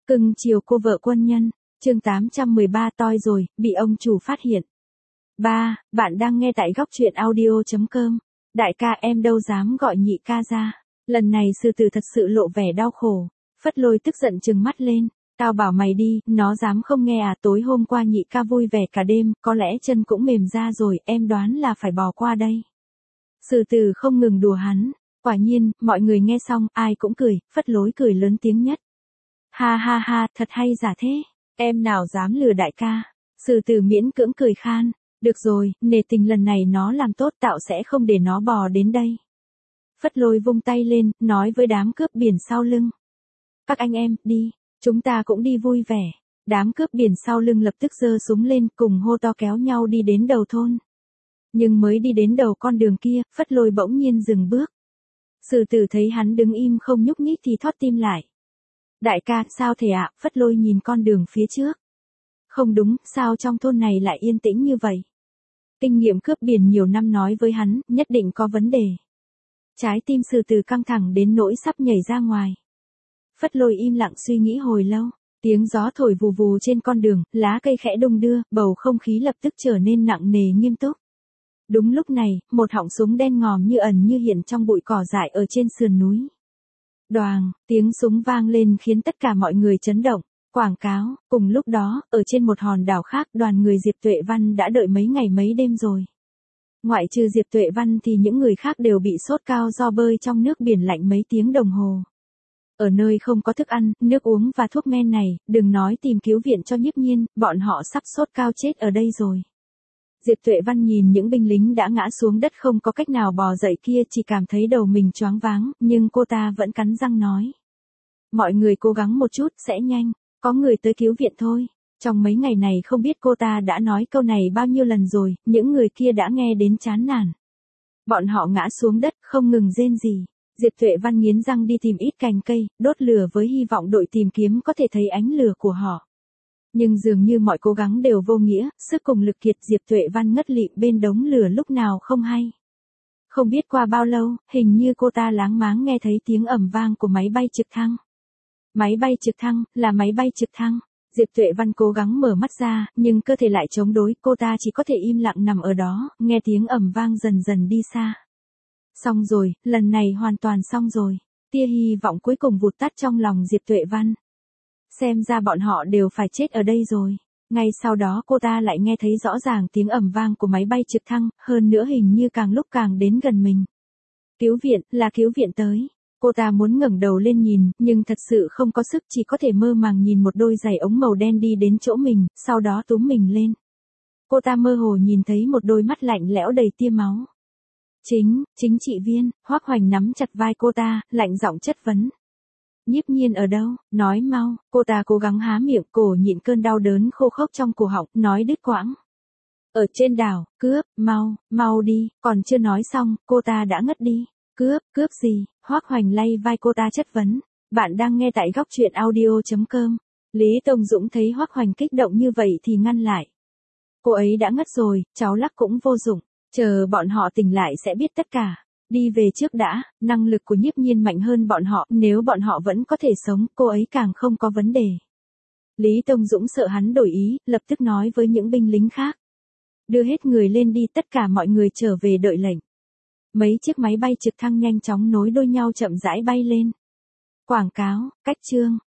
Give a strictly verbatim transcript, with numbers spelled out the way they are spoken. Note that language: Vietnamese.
Cưng chiều cô vợ quân nhân, chương tám trăm mười ba toi rồi, bị ông chủ phát hiện. ba. Bạn đang nghe tại góc truyện audio chấm com. Đại ca em đâu dám gọi nhị ca ra. Lần này sư tử thật sự lộ vẻ đau khổ. Phất Lôi tức giận trừng mắt lên. Tao bảo mày đi, nó dám không nghe à, tối hôm qua nhị ca vui vẻ cả đêm, có lẽ chân cũng mềm ra rồi, em đoán là phải bò qua đây. Sư tử không ngừng đùa hắn. Quả nhiên, mọi người nghe xong, ai cũng cười, Phất Lối cười lớn tiếng nhất. Ha ha ha, thật hay giả thế, em nào dám lừa đại ca. Sư tử miễn cưỡng cười khan. Được rồi, nể tình lần này nó làm tốt, tạo sẽ không để nó bò đến đây. Phất Lôi vung tay lên, nói với đám cướp biển sau lưng. Các anh em, đi, chúng ta cũng đi vui vẻ. Đám cướp biển sau lưng lập tức giơ súng lên, cùng hô to kéo nhau đi đến đầu thôn. Nhưng mới đi đến đầu con đường kia, Phất Lôi bỗng nhiên dừng bước. Sư tử thấy hắn đứng im không nhúc nhích thì thót tim lại. Đại ca, sao thế ạ? Phất Lôi nhìn con đường phía trước. Không đúng, sao trong thôn này lại yên tĩnh như vậy? Kinh nghiệm cướp biển nhiều năm nói với hắn, nhất định có vấn đề. Trái tim sư tử căng thẳng đến nỗi sắp nhảy ra ngoài. Phất Lôi im lặng suy nghĩ hồi lâu, tiếng gió thổi vù vù trên con đường, lá cây khẽ đung đưa, bầu không khí lập tức trở nên nặng nề nghiêm túc. Đúng lúc này, một họng súng đen ngòm như ẩn như hiện trong bụi cỏ dại ở trên sườn núi. Đoàng, tiếng súng vang lên khiến tất cả mọi người chấn động. Quảng cáo, cùng lúc đó, ở trên một hòn đảo khác đoàn người Diệp Tuệ Văn đã đợi mấy ngày mấy đêm rồi. Ngoại trừ Diệp Tuệ Văn thì những người khác đều bị sốt cao do bơi trong nước biển lạnh mấy tiếng đồng hồ. Ở nơi không có thức ăn, nước uống và thuốc men này, đừng nói tìm cứu viện cho Nhiếp Nhiên, bọn họ sắp sốt cao chết ở đây rồi. Diệp Tuệ Văn nhìn những binh lính đã ngã xuống đất không có cách nào bò dậy kia chỉ cảm thấy đầu mình choáng váng, nhưng cô ta vẫn cắn răng nói. Mọi người cố gắng một chút, sẽ nhanh. Có người tới cứu viện thôi. Trong mấy ngày này không biết cô ta đã nói câu này bao nhiêu lần rồi, những người kia đã nghe đến chán nản. Bọn họ ngã xuống đất, không ngừng rên rỉ. Diệp Tuệ Văn nghiến răng đi tìm ít cành cây, đốt lửa với hy vọng đội tìm kiếm có thể thấy ánh lửa của họ. Nhưng dường như mọi cố gắng đều vô nghĩa, sức cùng lực kiệt Diệp Tuệ Văn ngất lịm bên đống lửa lúc nào không hay. Không biết qua bao lâu, hình như cô ta láng máng nghe thấy tiếng ầm vang của máy bay trực thăng. Máy bay trực thăng, là máy bay trực thăng. Diệp Tuệ Văn cố gắng mở mắt ra, nhưng cơ thể lại chống đối, cô ta chỉ có thể im lặng nằm ở đó, nghe tiếng ầm vang dần dần đi xa. Xong rồi, lần này hoàn toàn xong rồi. Tia hy vọng cuối cùng vụt tắt trong lòng Diệp Tuệ Văn. Xem ra bọn họ đều phải chết ở đây rồi. Ngay sau đó cô ta lại nghe thấy rõ ràng tiếng ầm vang của máy bay trực thăng, hơn nữa hình như càng lúc càng đến gần mình. Cứu viện, là cứu viện tới. Cô ta muốn ngẩng đầu lên nhìn, nhưng thật sự không có sức, chỉ có thể mơ màng nhìn một đôi giày ống màu đen đi đến chỗ mình, sau đó túm mình lên. Cô ta mơ hồ nhìn thấy một đôi mắt lạnh lẽo đầy tia máu. Chính, chính trị viên, Hoắc Hoành nắm chặt vai cô ta, lạnh giọng chất vấn. Nhiếp Nhiên ở đâu, nói mau, cô ta cố gắng há miệng, cổ nhịn cơn đau đớn khô khốc trong cổ họng, nói đứt quãng. Ở trên đảo, cướp, mau, mau đi, còn chưa nói xong, cô ta đã ngất đi. Cướp, cướp gì? Hoắc Hoành lay vai cô ta chất vấn. Bạn đang nghe tại góc truyện audio chấm com. Lý Tông Dũng thấy Hoắc Hoành kích động như vậy thì ngăn lại. Cô ấy đã ngất rồi, cháu lắc cũng vô dụng. Chờ bọn họ tỉnh lại sẽ biết tất cả. Đi về trước đã, năng lực của Nhiếp Nhiên mạnh hơn bọn họ, nếu bọn họ vẫn có thể sống, cô ấy càng không có vấn đề. Lý Tông Dũng sợ hắn đổi ý, lập tức nói với những binh lính khác. Đưa hết người lên đi, tất cả mọi người trở về đợi lệnh. Mấy chiếc máy bay trực thăng nhanh chóng nối đuôi nhau chậm rãi bay lên. Quảng cáo, cách chương.